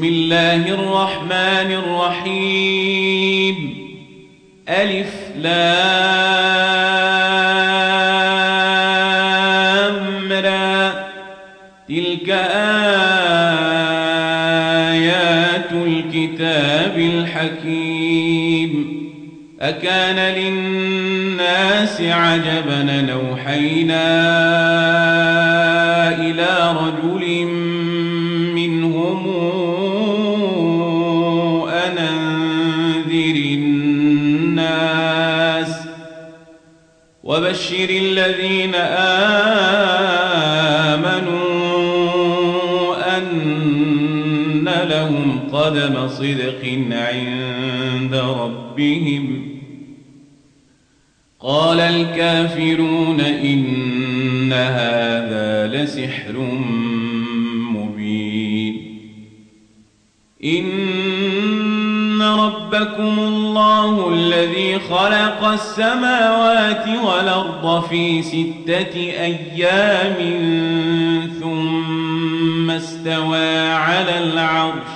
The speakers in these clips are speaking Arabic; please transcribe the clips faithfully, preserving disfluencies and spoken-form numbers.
بسم الله الرحمن الرحيم ألف لام را تلك آيات الكتاب الحكيم أكان للناس عجبا أن أوحينا إلى رجل منهم أن أنذر الناس وبشر الذين آمنوا أن لهم قدم صدق عند ربهم قال الكافرون إن هذا لسحر مبين إن ربكم الله الذي خلق السماوات والأرض في ستة أيام ثم استوى على العرش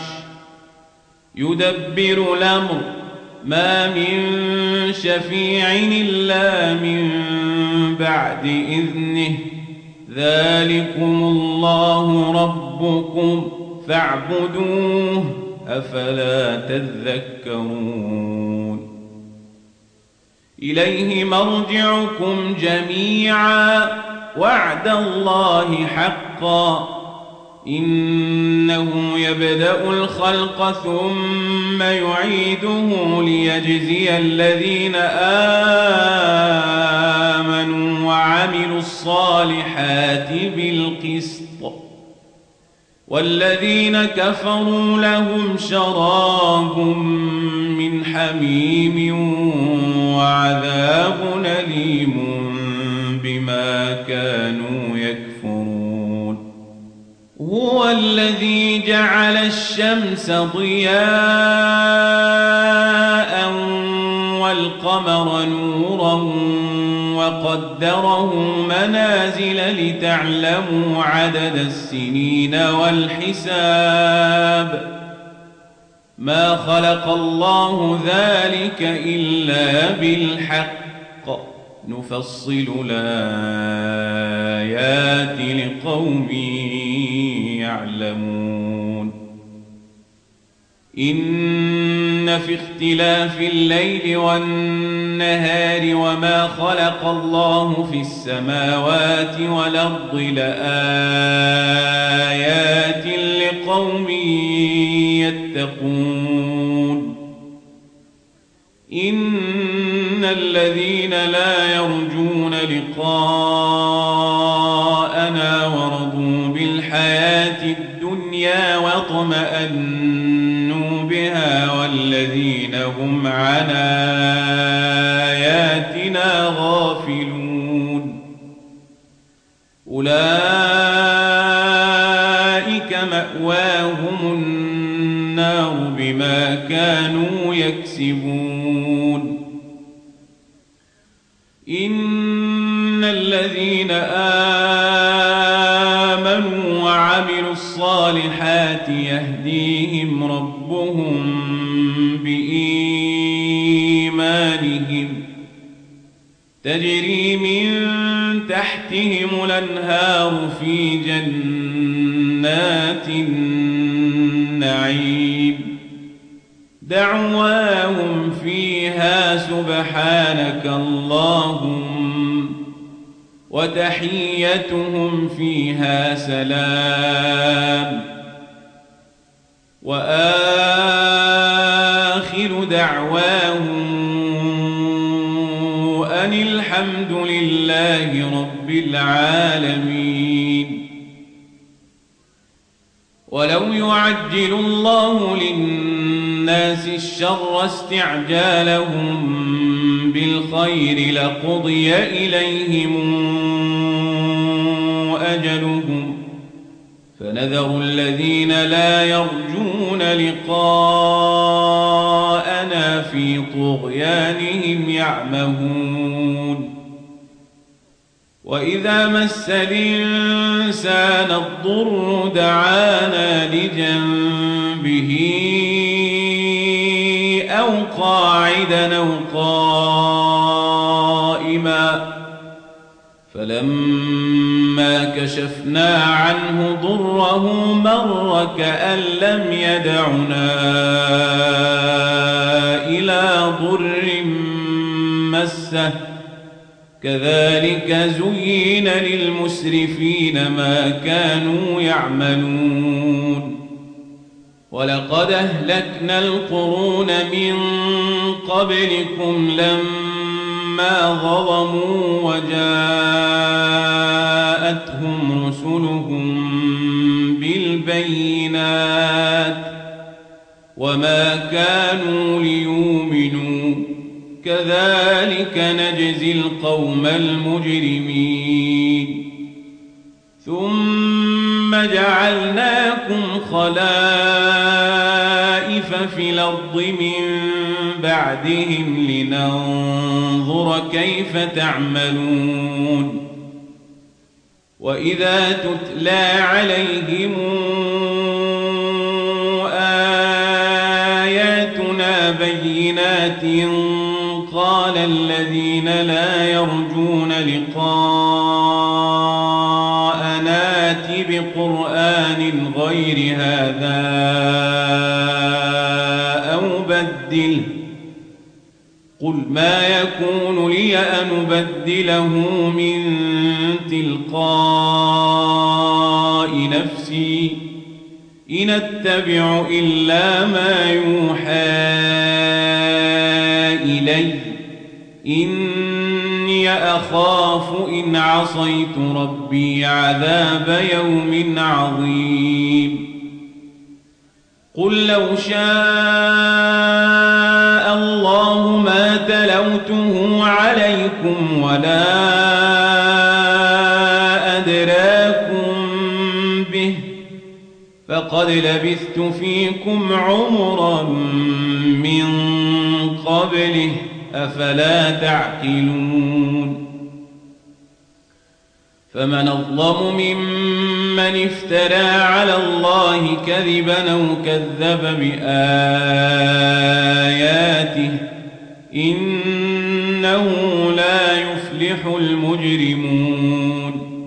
يدبر الأمر ما من شفيع إلا من بعد إذنه ذلكم الله ربكم فاعبدوه أفلا تذكرون إليه مرجعكم جميعا وعد الله حقا إنه يبدأ الخلق ثم يعيده ليجزي الذين آمنوا وعملوا الصالحات بالقسط والذين كفروا لهم شراب من حميم وعذاب أليم بما كانوا يكفرون هو الذي جعل الشمس ضياء والقمر نورا وقدره منازل لتعلموا عدد السنين والحساب ما خلق الله ذلك إلا بالحق نفصل الآيات لقوم يعلمون إن في اختلاف الليل والنهار وما خلق الله في السماوات والأرض لآيات لقوم يتقون إن الذين لا يرجون لقاءنا ورضوا بالحياة الدنيا واطمأنوا بها والذين هم عن آياتنا غافلون أولئك مأواهم النار بما كانوا يكسبون إن الذين آمنوا وعملوا الصالحات يهديهم ربهم بإيمانهم تجري من تحتهم الأنهار في جنات النعيم دعواهم فيها سبحانك اللهم وتحيتهم فيها سلام وآخر دعواهم أن الحمد لله رب العالمين ولو يعجل الله للناس الشر استعجالهم بالخير لقضي إليهم أجلهم فنذر الذين لا يرجون لقاءنا في طغيانهم يعمهون وإذا مس الإنسان الضر دعانا لجنبه أو قاعدا أو قائما فلما كشفنا عنه ضره مر كأن لم يدعنا إلى ضر مسه كذلك زين للمسرفين ما كانوا يعملون ولقد أهلكنا القرون من قبلكم لما ظلموا وجاءتهم رسلهم بالبينات وما كانوا ليؤمنوا كذلك نجزي القوم المجرمين ثم جعلناكم خلائف في الأرض من بعدهم لننظر كيف تعملون وإذا تتلى عليهم آياتنا بينات قال الذين لا يرجون لقاءنا ائت بقرآن غير هذا أو بدله قل ما يكون لي أن أبدله من تلقاء نفسي إن أتبع إلا ما يوحى إلي إني أخاف إن عصيت ربي عذاب يوم عظيم قل لو شاء الله ما تلوته عليكم ولا أدراكم به فقد لبثت فيكم عمرا من قبله أفلا تعقلون فمن أظلم ممن افترى على الله كذبا أو كذب بآياته إنه لا يفلح المجرمون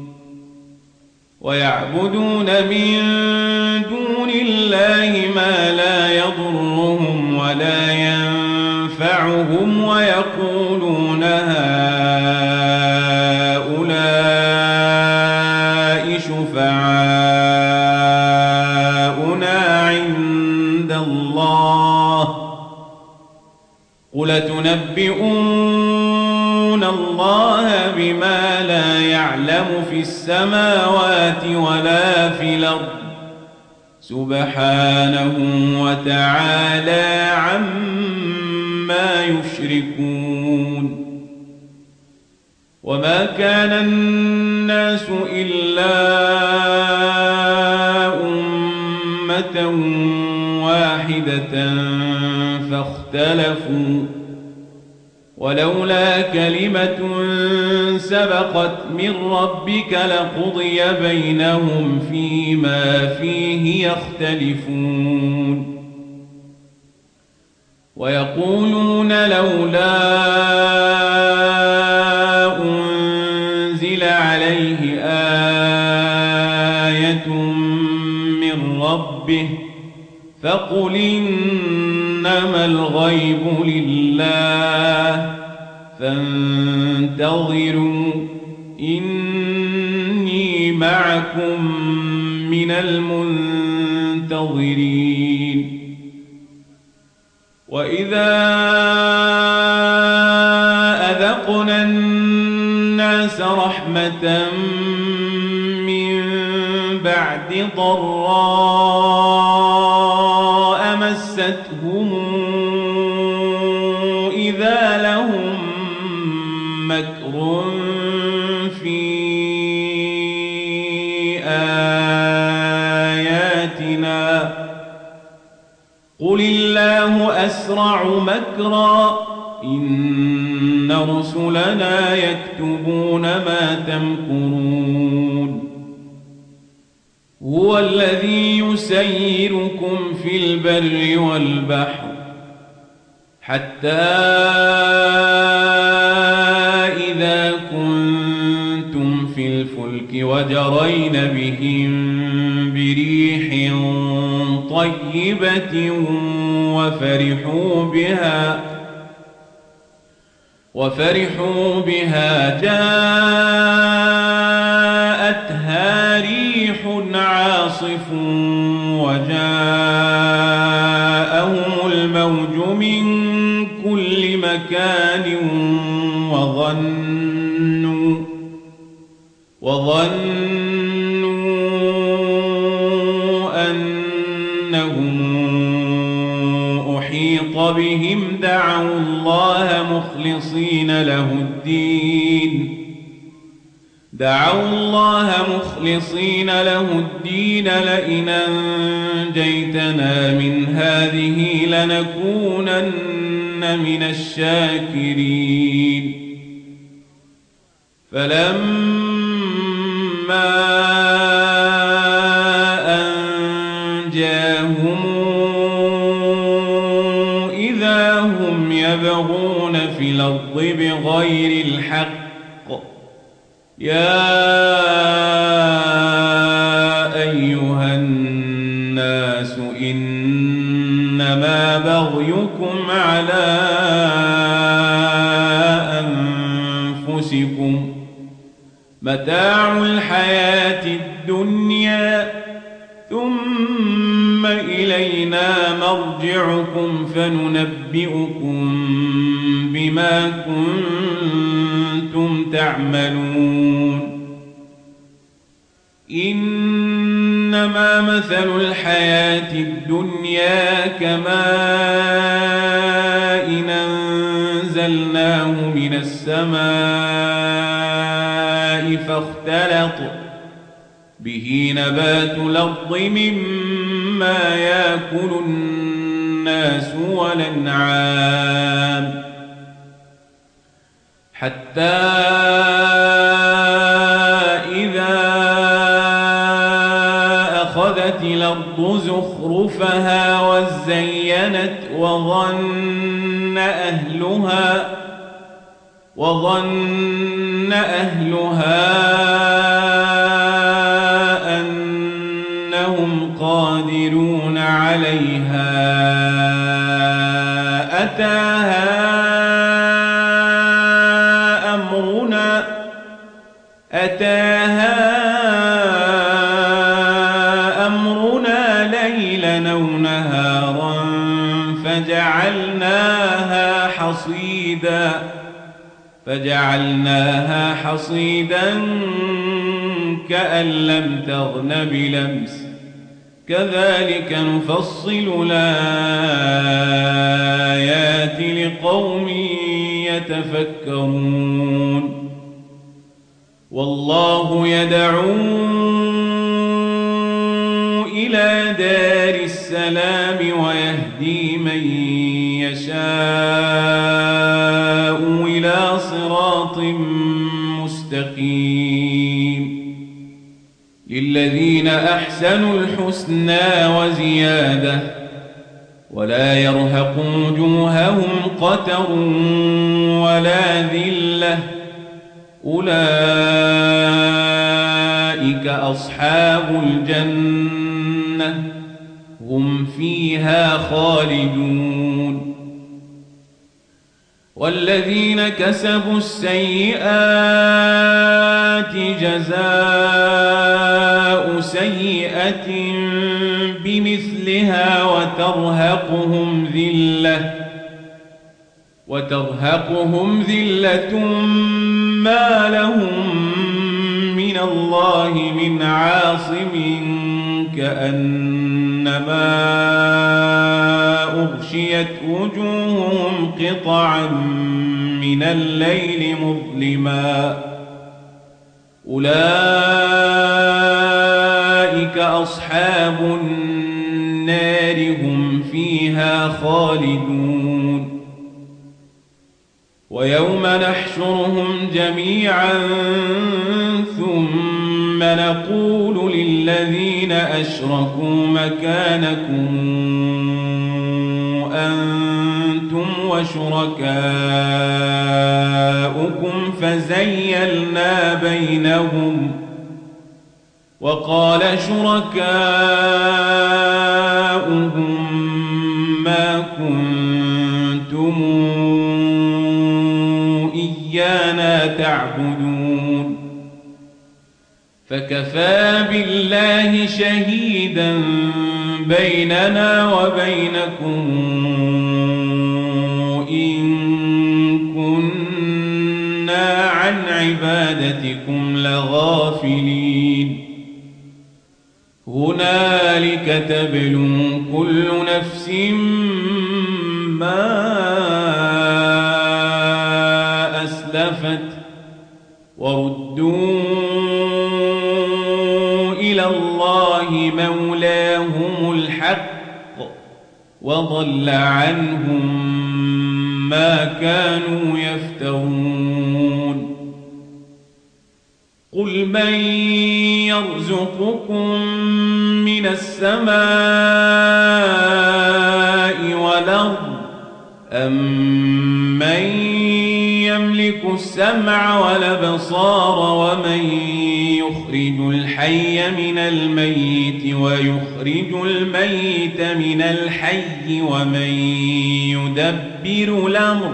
ويعبدون من دون الله ما لا يضرهم ولا ينفعهم ويقولون هؤلاء شفعاؤنا عند الله قل تنبئون الله بما لا يعلم في السماوات ولا في الأرض سبحانه وتعالى عما يشركون وما كان الناس إلا أمة واحدة فاختلفوا ولولا كلمة سبقت من ربك لقضي بينهم فيما فيه يختلفون ويقولون لولا أنزل عليه آية من ربه فقل إنما الغيب لله فانتظروا إني معكم من المنتظرين وإذا أذقنا الناس رحمة من بعد ضراء مستهم إذا لهم مكر في آياتنا قل الله أسرع مكرا إن رسلنا يكتبون ما تمكرون هو الذي يسيركم في البر والبحر حتى إذا كنتم في الفلك وجرين بهم بريح طيبة وفرحوا بها وفرحوا بها جاءتها ريح عاصف وجاءهم الموج من كل مكان وظنوا وظنوا أنهم أحيط بهم دعوا الله مخلصين له الدين دعوا الله مخلصين له الدين لئن أنجيتنا من هذه لنكونن من الشاكرين فلما أنجاهم إذا هم يبغون في الأرض بغير الحق يا أيها الناس إنما بغيكم على أنفسكم متاع الحياة الدنيا ثم إلينا مرجعكم فننبئكم بما كنتم تعملون إنما مثل الحياة الدنيا كماء أنزلناه من السماء فاختلط به نبات الأرض مما يأكل الناس والأنعام حتى إذا أخذت الأرض زخرفها وزينت وظن أهلها وظن أهلها أنهم قادرون عليها أتاها أمرنا أتاها أمرنا ليلا أو نهارا فجعلناها حصيدا فجعلناها حصيدا كأن لم تغن بلمس كذلك نفصل الآيات لقوم يتفكرون والله يدعو إلى دار السلام ويهدي من يشاء إلى صراط مستقيم للذين أحسنوا الحسنى وزيادة ولا يرهق وجوههم قتر ولا ذلة أولئك أصحاب الجنة هم فيها خالدون والذين كسبوا السيئات جزاء سيئة بمثلها وترهقهم ذلة وترهقهم ذلة ما لهم من الله من عاصم كأنما أغشيت وجوههم قطعا من الليل مظلما أولئك أصحاب النار هم فيها خالدون ويوم نحشرهم جميعا ثم نقول للذين أشركوا مكانكم أنتم وشركاؤكم فزيلنا بينهم وقال شركاؤهم ما كنتم إيانا تعبدون فكفى بالله شهيدا بيننا وبينكم إن كنا عن عبادتكم لغافلين هنالك تبلو كل نفس ما أسلفت وردوا إلى الله مولاهم الحق وضل عنهم ما كانوا يفترون قل من يرزقكم من السماء والأرض أمن يملك السمع والأبصار ومن يخرج الحي من الميت ويخرج الميت من الحي ومن يدبر الأمر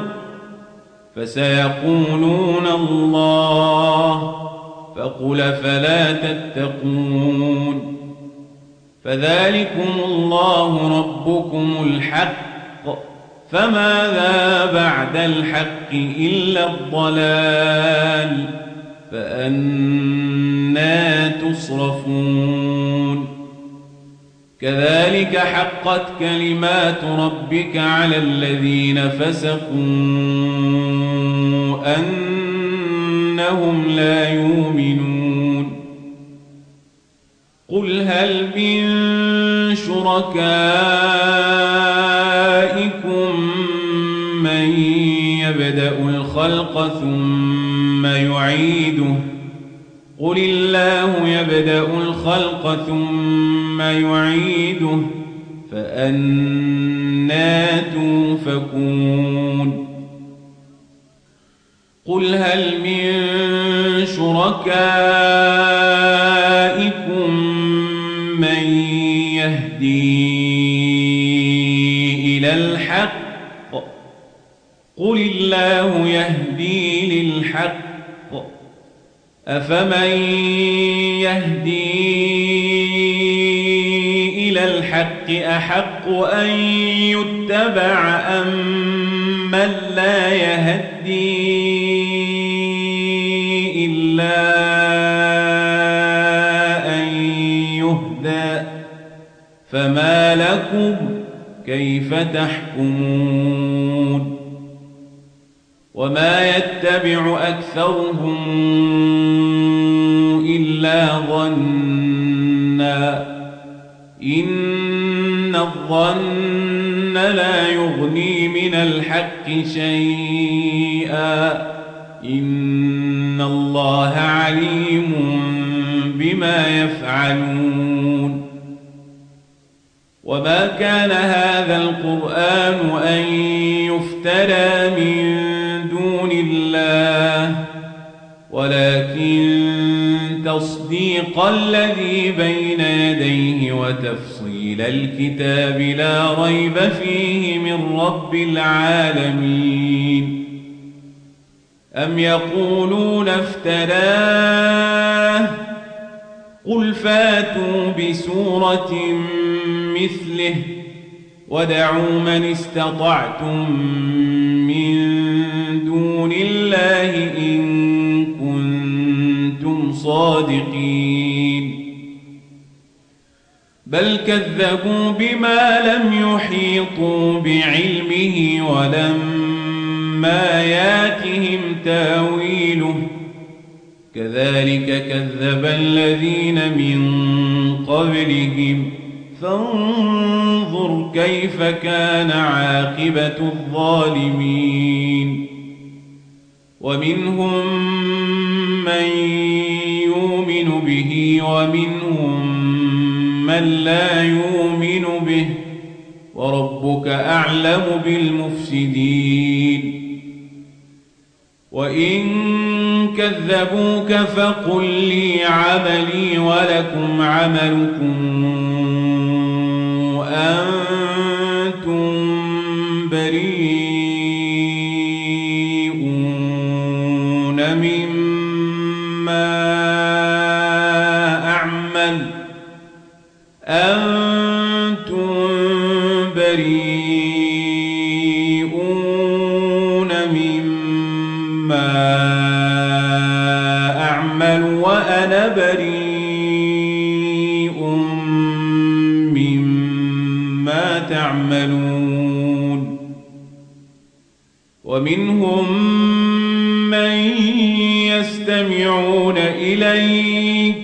فسيقولون الله فقل فلا تتقون فذلكم الله ربكم الحق فماذا بعد الحق إلا الضلال فأنى تصرفون كذلك حقت كلمات ربك على الذين فسقوا أنهم لا يؤمنون قل هل من شركائكم من يبدأ الخلق ثم يعيده قل الله يبدأ الخلق ثم يعيده فأنى توفكون قل هل من شركائكم من يهدي إلى الحق قل الله يهدي للحق أفمن يهدي إلى الحق أحق أن يتبع أم من لا يهدي إلا أن يهدى فما لكم كيف تحكمون وما يتبع أكثرهم إلا ظنا إن الظن لا يغني من الحق شيئا إن الله عليم بما يفعلون وما كان هذا القرآن أن يفترى من دون الله ولكن تصديق الذي بين يديه وتفصيل الكتاب لا ريب فيه من رب العالمين أم يقولون افتراه قل فاتوا بسورة مثله ودعوا من استطعتم من دون الله إن كنتم صادقين بل كذبوا بما لم يحيطوا بعلمه ولما ياتهم تاويله كذلك كذب الذين من قبلهم فانظر كيف كان عاقبة الظالمين ومنهم من يؤمن به ومنهم من لا يؤمن به وربك أعلم بالمفسدين وإن كذبوك فقل لي عملي ولكم عملكم أنتم بريئون مما أعمل أنتم بريئون مما أعمل وأنا بريء مما تعملون ومنهم من يستمعون إليك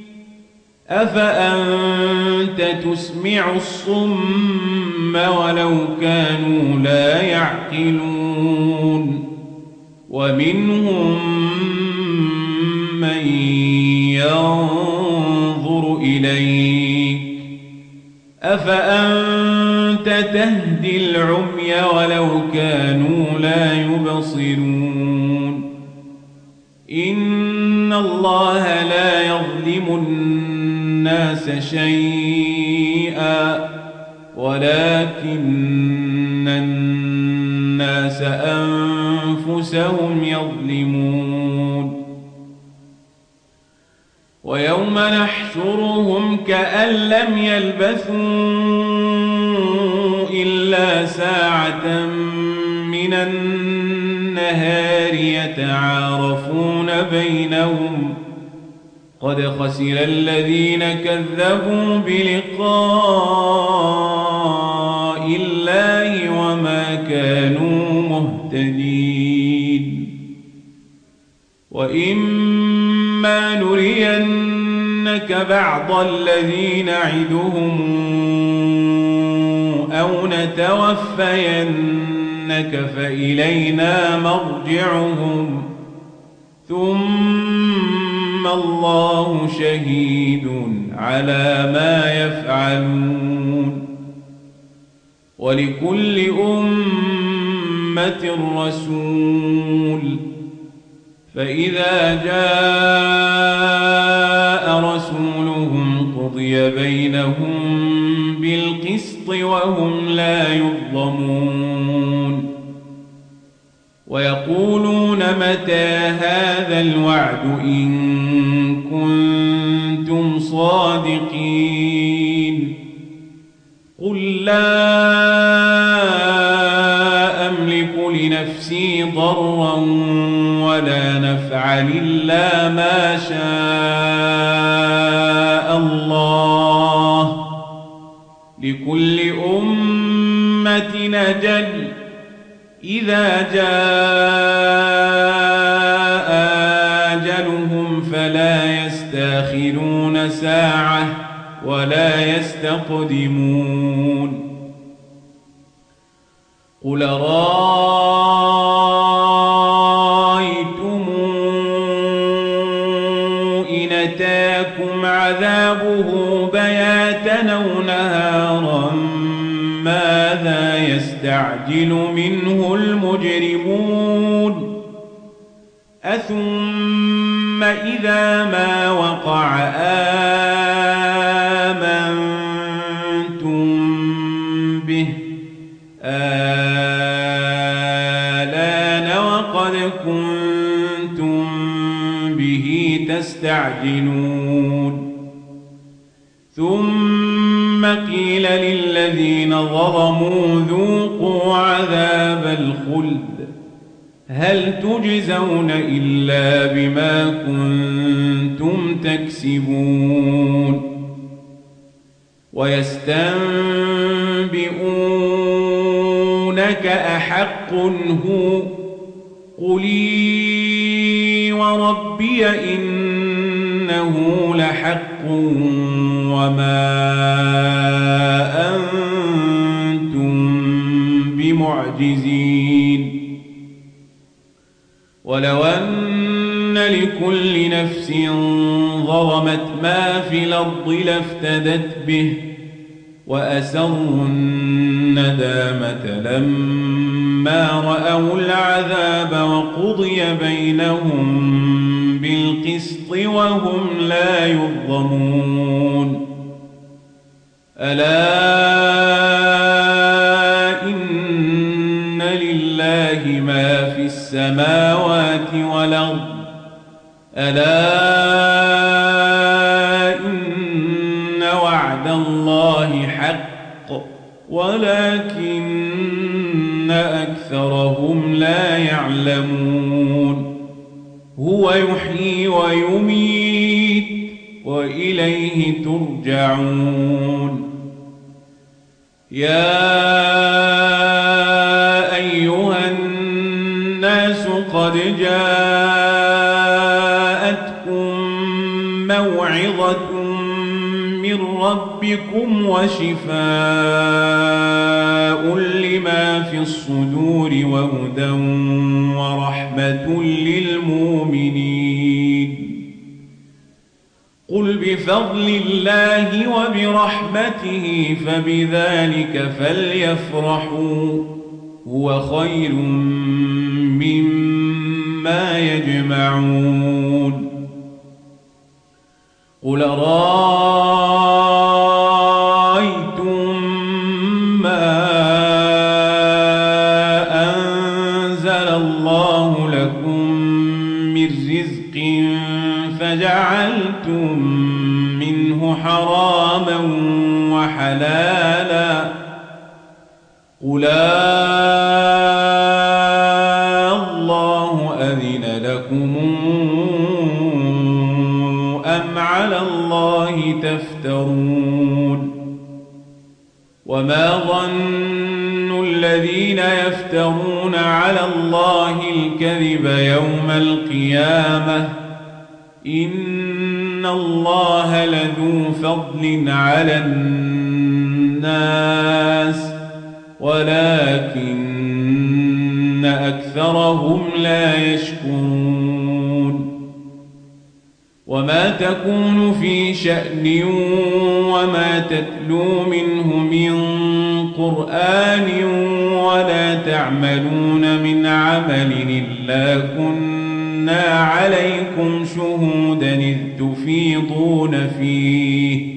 أفأنت تسمع الصم ولو كانوا لا يعقلون ومنهم من ينظر إليك أفأنت تهدي العمي ولو كانوا لا يبصرون إن الله لا يظلم الناس شيئا ولكن الناس أنفسهم يظلمون ويوم نحشرهم كأن لم يلبثوا إلا ساعة من النهار يتعارفون بينهم قد خسر الذين كذبوا بلقاء الله وما كانوا مهتدين وإما نرينك بعض الذي نعدهم أو نتوفينك فإلينا مرجعهم ثم الله شهيد على ما يفعلون ولكل أمة رسول فإذا جاء رسولهم قضي بينهم بالقسط وهم لا يظلمون ويقولون متى هذا الوعد إن كنتم صادقين قل لا أملك لنفسي ضرا ولا نفعا إلا ما شاء الله لكل أمة أجل إذا جاء أجلهم فلا يستأخرون ساعة ولا يستقدمون قل رأيتم إن أتاكم عذابه بياتا أو نهارا ماذا يستعجل منه المجرمون أثم إذا ما وقع آمنتم به آلان وقد كنتم به تستعجلون ثم قيل للذين ظلموا ذوقوا عذاب الخلد هل تجزون إلا بما كنتم تكسبون ويستنبئونك أحق هو قل إي وربي إنه لحق وما أنتم بمعجزين ولو أن لكل نفس ظلمت ما في الأرض لافتدت به وأسروا الندامة لما رأوا العذاب وقضي بينهم بالقسط وهم لا يظلمون ألا إن لله ما في السماوات والأرض ألا إن وعد الله حق ولكن أكثرهم لا يعلمون هو يحيي ويميت وإليه ترجعون يا أيها الناس قد جاءتكم موعظة من ربكم وشفاء لما في الصدور وهدى ورحمة للمؤمنين قل بفضل الله وبرحمته فبذلك فليفرحوا هو خير مما يجمعون قل رأيتم ما أنزل الله لكم من رزق فجعلتم منه حراما وحلالا قل الله أذن لكم أم على الله تفترون وما ظن الذين يفترون على الله الكذب يوم القيامة إن الله لذو فضل على الناس ولكن أكثرهم لا يشكرون وما تكون في شأن وما تتلو منه من قرآن ولا تعملون من عمل إلا كنا عليكم شهودا إذ تفيضون فيه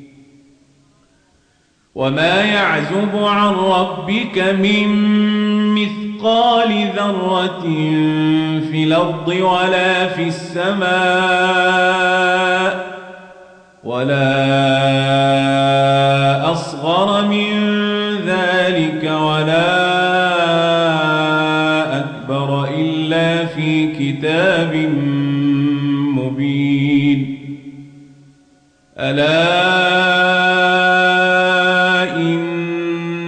وما يعزب عن ربك من مثقال ذرة في الأرض ولا في السماء ولا أصغر من ذلك ولا أكبر إلا في كتاب مبين ألا إن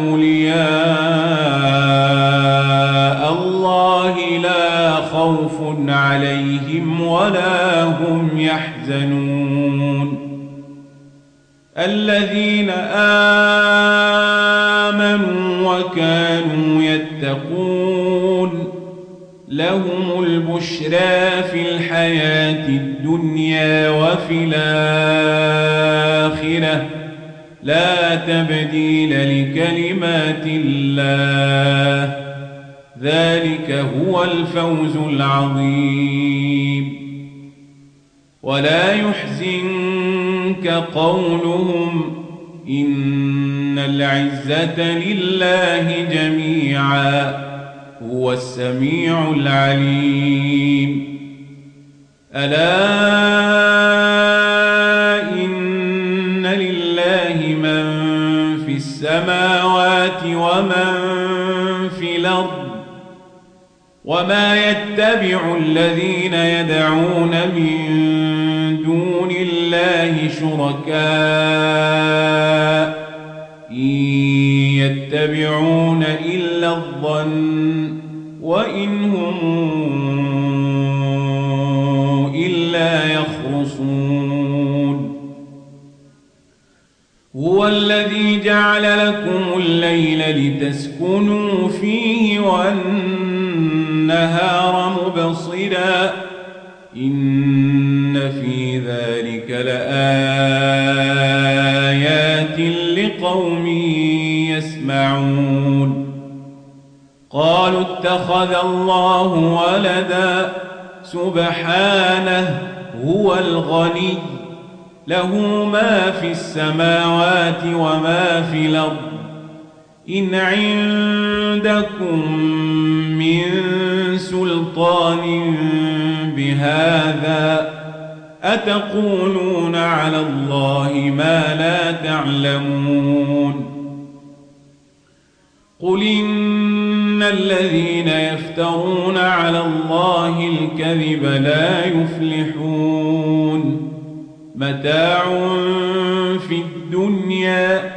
أولياء الله لا خوف عليهم ولا هم يحزنون الذين آمنوا وكانوا يتقون لهم البشرى في الحياة الدنيا وفي الآخرة لا تبديل لكلمات الله ذلك هو الفوز العظيم ولا يحزنك قولهم إن العزة لله جميعا هو السميع العليم ألا إن لله من في السماوات ومن في الأرض وما يتبع الذين يدعون من دون الله شركاء إن يتبعون إلا الظن وإن هم إلا يخرصون هو الذي جعل لكم الليل لتسكنوا فيه والنهار النهار مبصرا إن في ذلك لآيات لقوم يسمعون قالوا اتخذ الله ولدا سبحانه هو الغني له ما في السماوات وما في الأرض إن عندكم من سلطان بهذا أتقولون على الله ما لا تعلمون قل إن الذين يفترون على الله الكذب لا يفلحون متاع في الدنيا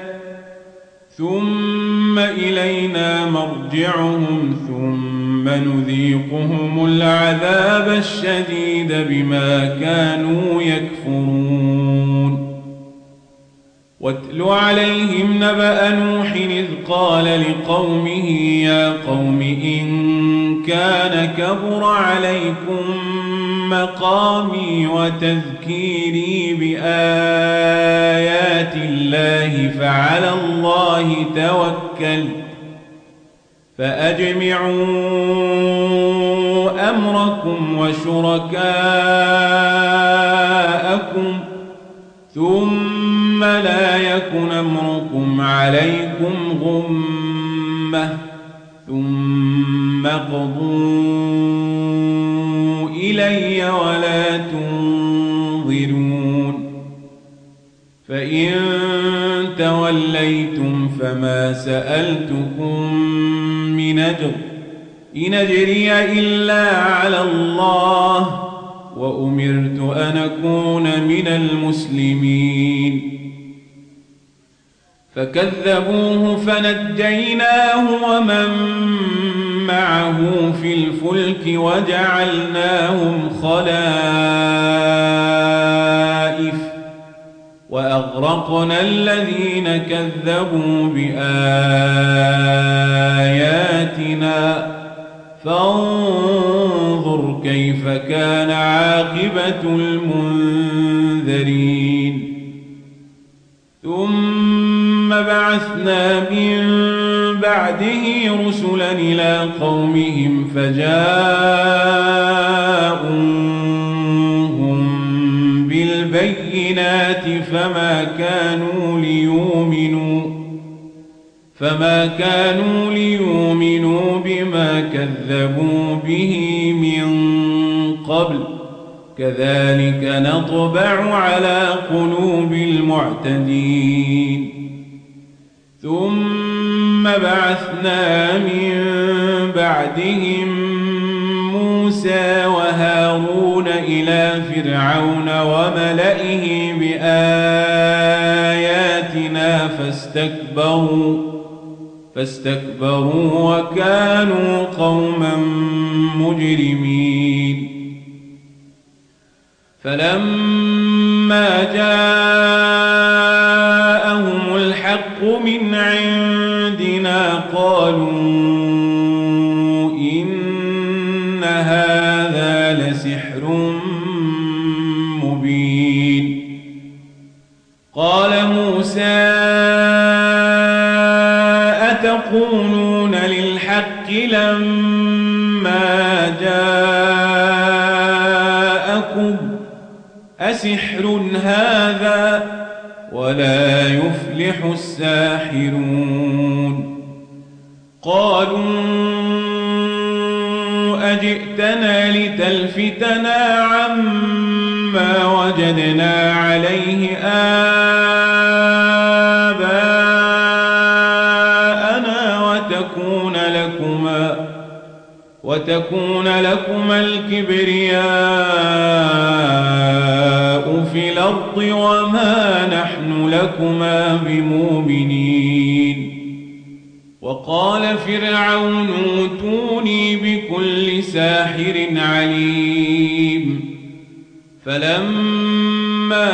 ثم إلينا مرجعهم ثم نذيقهم العذاب الشديد بما كانوا يكفرون واتل عليهم نبأ نوح إذ قال لقومه يا قوم إن كان كبر عليكم مقامي وتذكيري بآيات الله فعلى الله توكلت فأجمعوا أمركم وشركاءكم ثم لا يكن أمركم عليكم غمة ثم قضوا إلي ولا تنظرون فإن توليتم فما سألتكم من أجر إن أجري إلا على الله وأمرت أن أكون من المسلمين فكذبوه فنجيناه ومن معه في الفلك وجعلناهم خلائف وأغرقنا الذين كذبوا بآياتنا فانظر كيف كان عاقبة المنذرين ثم بعثنا من بعده رسلا إلى قومهم فجاءوهم بالبينات فما كانوا ليؤمنوا فما كانوا ليؤمنوا بما كذبوا به من قبل كذلك نطبع على قلوب المعتدين ثم بعثنا من بعدهم موسى وهارون إلى فرعون وملئه بآياتنا فاستكبروا فاستكبروا وكانوا قوما مجرمين فلما جاءهم الحق من عندنا قالوا إن هذا لسحر مبين قال موسى أتقولون للحق لما جاءكم أسحر هذا ولا يفلح الساحرون قالوا أجئتنا لتلفتنا عما وجدنا عليه آباءنا وتكون لكما وتكون لكما الكبرياء في الأرض وما نحن لكما بمؤمنين وقال فرعون ائتوني بكل ساحر عليم فلما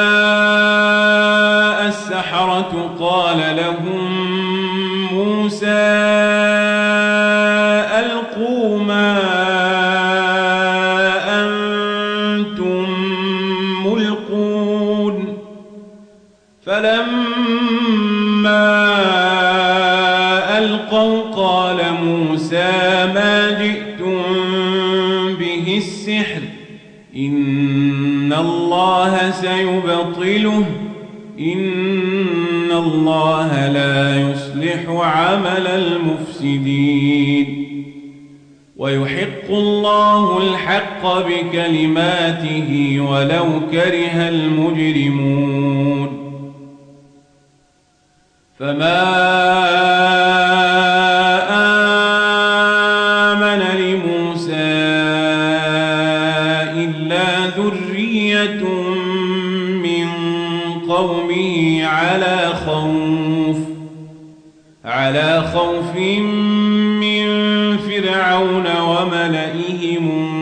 جاء السحرة قال لهم موسى ألقوا ما ألقوا قال موسى ما جئتم به السحر إن الله سيبطله إن الله لا يصلح عمل المفسدين ويحق الله الحق بكلماته ولو كره المجرمون فما آمن لموسى إلا ذرية من قومه على خوف على خوف من فرعون وملئهم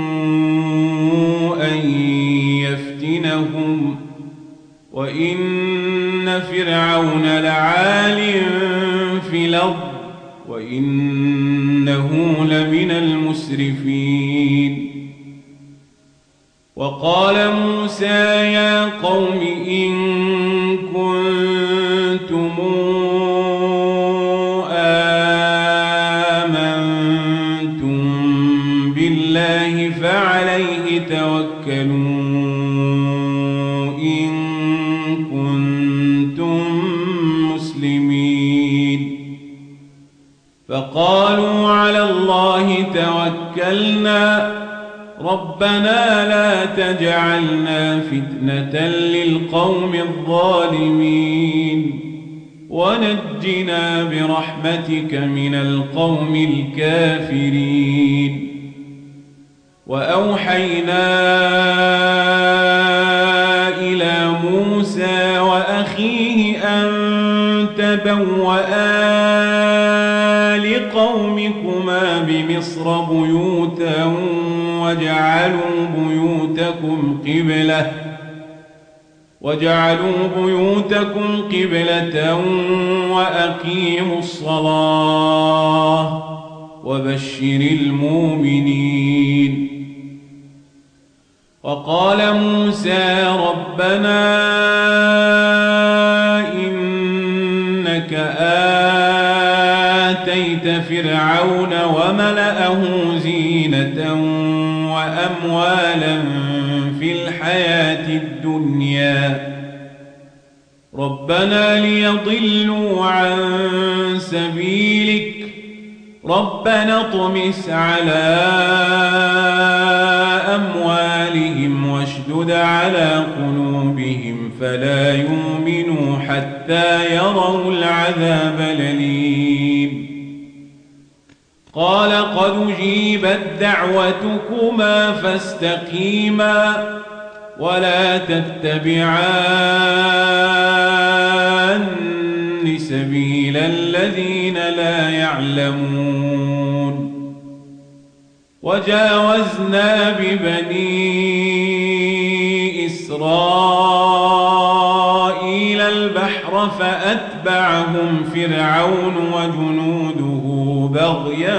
أن يفتنهم وإن فرعون لعال في الأرض وإنه لمن المسرفين وقال موسى يا قوم إن كنتم آمنتم بالله فعليه توكلوا إن كنتم مسلمين فقالوا على الله توكلنا ربنا لا تجعلنا فتنة للقوم الظالمين ونجنا برحمتك من القوم الكافرين وأوحينا إلى موسى وأخيه أن تبوأ لقومكما بمصر بيوتا وجعلوا بيوتكم قبلة وجعلوا بيوتكم قبلة وأقيموا الصلاة وبشر المؤمنين وقال موسى ربنا إنك آتيت فرعون وملأه زينة وأموالا في الحياة الدنيا ربنا ليضلوا عن سبيلك ربنا اطمس على أموالهم واشدد على قلوبهم فلا يؤمنوا حتى يروا العذاب الأليم قال قد أجيبت دعوتكما فاستقيما ولا تتبعان سبيل الذين لا يعلمون وجاوزنا ببني إسرائيل البحر فأتبعهم فرعون وجنوده بغيا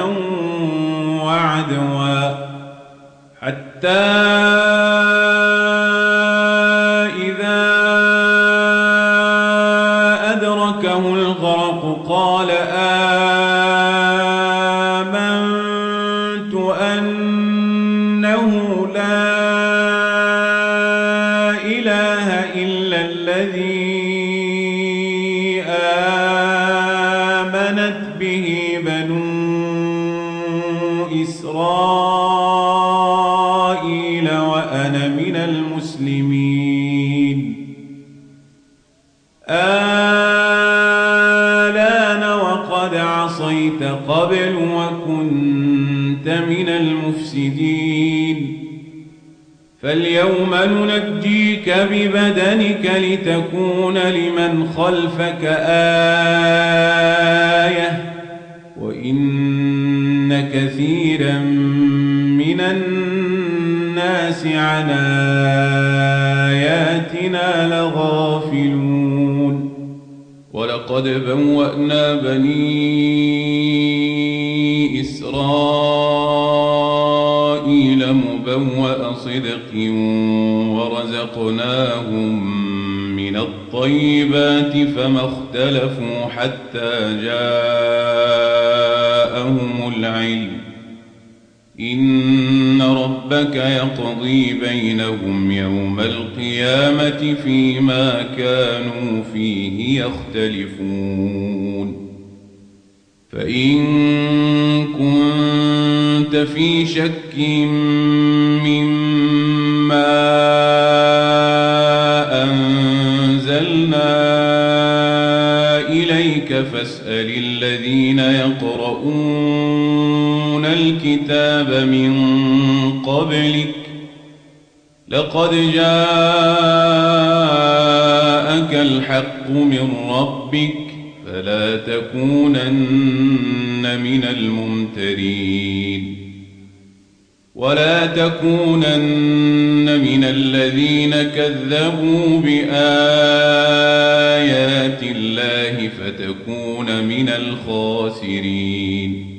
وعدوا حتى إذا أدركه الغرق قال آمنت أنه لا إله إلا الذي آمنت به بنو إسرائيل وأنا من المسلمين آلان وقد عصيت قبل وكنت من المفسدين فاليوم ننجيك ببدنك لتكون لمن خلفك آية وإن كثيرا من الناس عن آياتنا لغافلون ولقد بوأنا بني إسرائيل مبوأ صدق ورزقناهم من الطيبات فما اختلفوا حتى جاءوا إن ربك يقضي بينهم يوم القيامة فيما كانوا فيه يختلفون فإن كنت في شك مما أنزلنا إليك فاسأل الذين يقرؤون الكتاب من قبلك لقد جاءك الحق من ربك فلا تكونن من الممترين ولا تكونن من الذين كذبوا بآيات الله فتكون من الخاسرين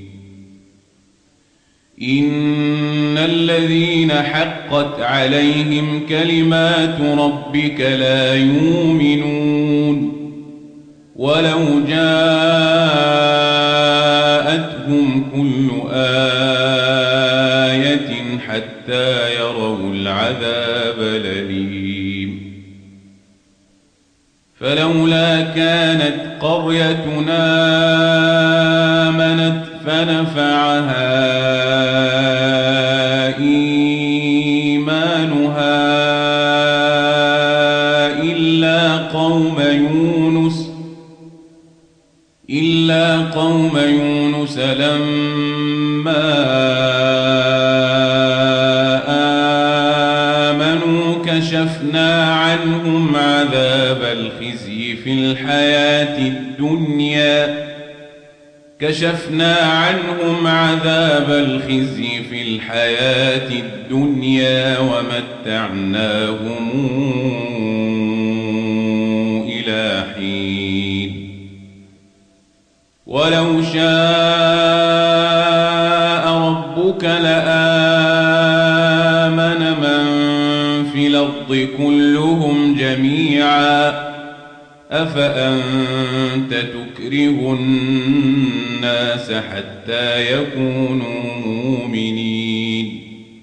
إن الذين حقت عليهم كلمات ربك لا يؤمنون ولو جاءتهم كل آية حتى يروا العذاب الأليم فلولا كانت قريتنا آمنت فنفعها إيمانها إلا قوم يونس إلا قوم يونس لما آمنوا كشفنا عنهم عذاب الخزي في الحياة الدنيا كشفنا عنهم عذاب الخزي في الحياة الدنيا ومتعناهم إلى حين ولو شاء ربك لآمن من في الأرض كلهم جميعا أفأنت تكره الناس حتى يكونوا مؤمنين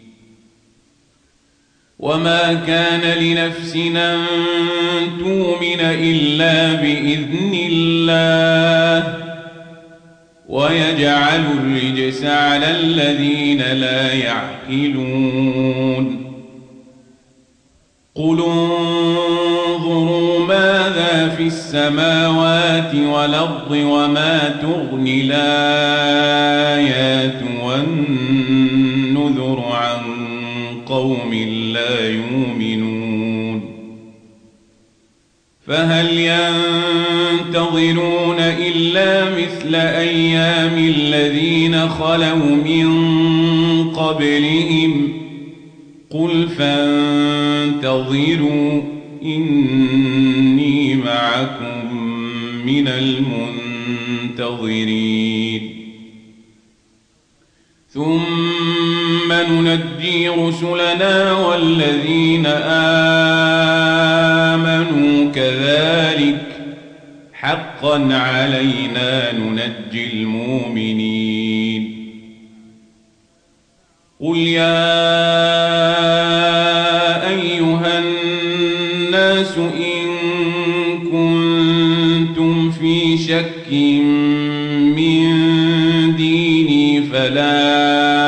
وما كان لنفس أن تؤمن إلا بإذن الله ويجعل الرجس على الذين لا يعقلون قل انظروا ماذا في السماوات والأرض وما تغني الآيات والنذر عن قوم لا يؤمنون فهل ينتظرون إلا مثل أيام الذين خلوا من قبلهم قل فانتظروا إني معكم من المنتظرين ثم ننجي رسلنا والذين آمنوا كذلك حقا علينا ننجي المؤمنين قل يا أيها الناس إن كنتم في شك من ديني فلا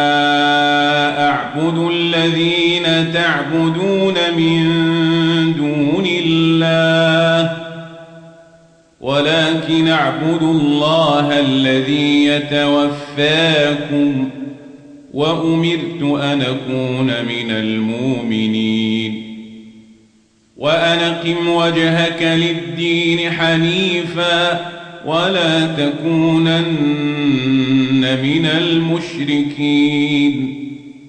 أعبد الذين تعبدون من دون الله ولكن أعبد الله الذي يتوفاكم وأمرت أن أكون من المؤمنين وأن أقم وجهك للدين حنيفا ولا تكونن من المشركين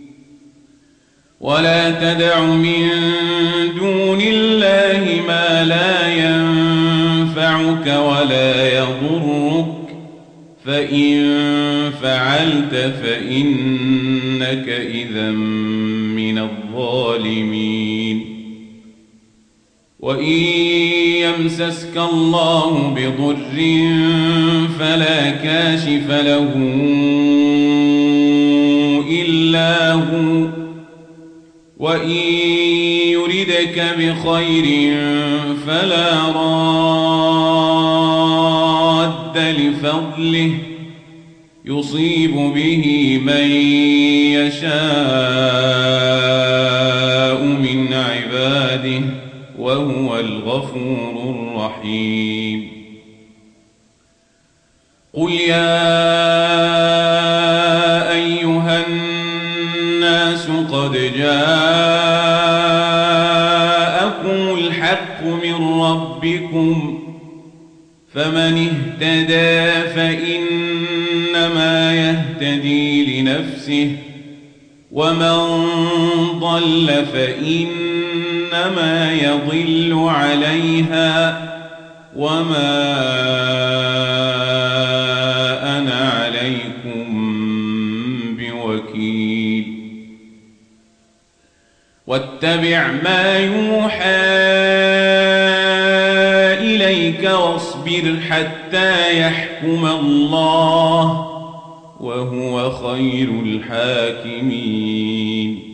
ولا تدع من دون الله ما لا ينفعك ولا يضرك فإن فعلت فإنك إذا من الظالمين وإن يمسسك الله بضر فلا كاشف له إلا إلا هو وإن يردك بخير فلا راد لفضله يصيب به من يشاء من عباده وهو الغفور الرحيم قل يا أيها الناس قد جاءكم الحق من ربكم فمن اهتدى فإنما يهتدي لنفسه ومن ضل فإنما يضل عليها وما أنا عليكم بوكيل واتبع ما يوحى إليك واصبر حتى يحكم الله وهو خير الحاكمين